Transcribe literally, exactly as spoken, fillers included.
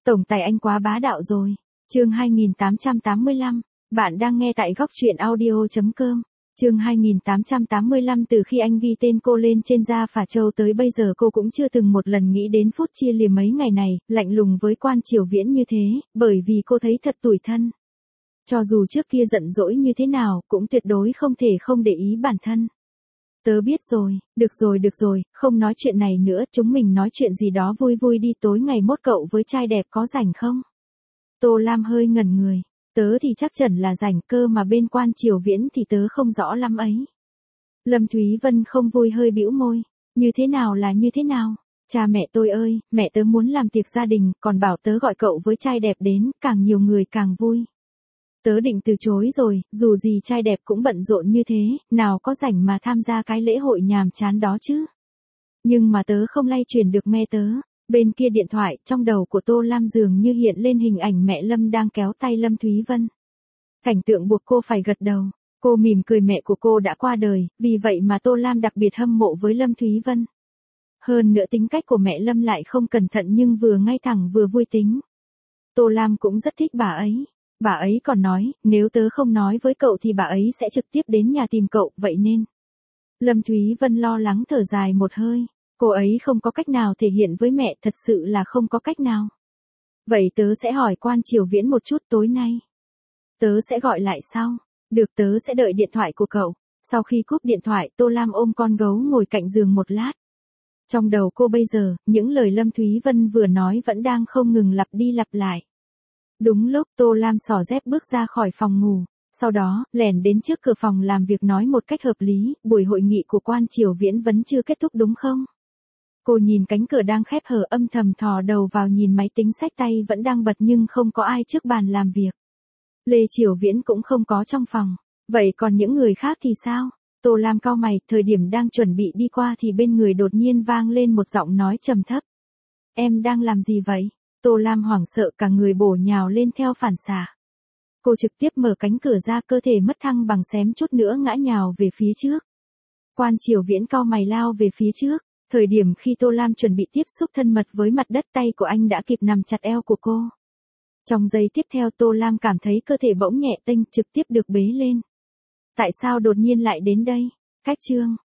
Tổng tài anh quá bá đạo rồi. Chương hai nghìn tám trăm tám mươi lăm, bạn đang nghe tại góc truyện audio chấm com. Chương hai nghìn tám trăm tám mươi lăm từ khi anh ghi tên cô lên trên da phả châu tới bây giờ cô cũng chưa từng một lần nghĩ đến phút chia lìa mấy ngày này, lạnh lùng với Quan Triều Viễn như thế, bởi vì cô thấy thật tủi thân. Cho dù trước kia giận dỗi như thế nào, cũng tuyệt đối không thể không để ý bản thân. Tớ biết rồi, được rồi được rồi, không nói chuyện này nữa, chúng mình nói chuyện gì đó vui vui đi, tối ngày mốt cậu với trai đẹp có rảnh không? Tô Lam hơi ngẩn người, tớ thì chắc chắn là rảnh, cơ mà bên Quan Triều Viễn thì tớ không rõ lắm ấy. Lâm Thúy Vân không vui hơi bĩu môi, như thế nào là như thế nào? Cha mẹ tôi ơi, mẹ tớ muốn làm tiệc gia đình, còn bảo tớ gọi cậu với trai đẹp đến, càng nhiều người càng vui. Tớ định từ chối rồi, dù gì trai đẹp cũng bận rộn như thế, nào có rảnh mà tham gia cái lễ hội nhàm chán đó chứ. Nhưng mà tớ không lay chuyển được me tớ. Bên kia điện thoại, trong đầu của Tô Lam dường như hiện lên hình ảnh mẹ Lâm đang kéo tay Lâm Thúy Vân. Cảnh tượng buộc cô phải gật đầu. Cô mỉm cười, mẹ của cô đã qua đời, vì vậy mà Tô Lam đặc biệt hâm mộ với Lâm Thúy Vân. Hơn nữa tính cách của mẹ Lâm lại không cẩn thận nhưng vừa ngay thẳng vừa vui tính. Tô Lam cũng rất thích bà ấy. Bà ấy còn nói, nếu tớ không nói với cậu thì bà ấy sẽ trực tiếp đến nhà tìm cậu, vậy nên. Lâm Thúy Vân lo lắng thở dài một hơi. Cô ấy không có cách nào thể hiện với mẹ, thật sự là không có cách nào. Vậy tớ sẽ hỏi Quan Triều Viễn một chút tối nay. Tớ sẽ gọi lại sau. Được, tớ sẽ đợi điện thoại của cậu. Sau khi cúp điện thoại, Tô Lam ôm con gấu ngồi cạnh giường một lát. Trong đầu cô bây giờ, những lời Lâm Thúy Vân vừa nói vẫn đang không ngừng lặp đi lặp lại. Đúng lúc Tô Lam xỏ dép bước ra khỏi phòng ngủ, sau đó, lẻn đến trước cửa phòng làm việc nói một cách hợp lý, buổi hội nghị của Quan Triều Viễn vẫn chưa kết thúc đúng không? Cô nhìn cánh cửa đang khép hờ, âm thầm thò đầu vào nhìn máy tính xách tay vẫn đang bật nhưng không có ai trước bàn làm việc. Lê Triều Viễn cũng không có trong phòng. Vậy còn những người khác thì sao? Tô Lam cau mày, thời điểm đang chuẩn bị đi qua thì bên người đột nhiên vang lên một giọng nói trầm thấp. Em đang làm gì vậy? Tô Lam hoảng sợ, cả người bổ nhào lên theo phản xạ. Cô trực tiếp mở cánh cửa ra, cơ thể mất thăng bằng xém chút nữa ngã nhào về phía trước. Quan Triều Viễn cau mày lao về phía trước. Thời điểm khi Tô Lam chuẩn bị tiếp xúc thân mật với mặt đất, tay của anh đã kịp nằm chặt eo của cô. Trong giây tiếp theo Tô Lam cảm thấy cơ thể bỗng nhẹ tênh, trực tiếp được bế lên. Tại sao đột nhiên lại đến đây? Cách chương.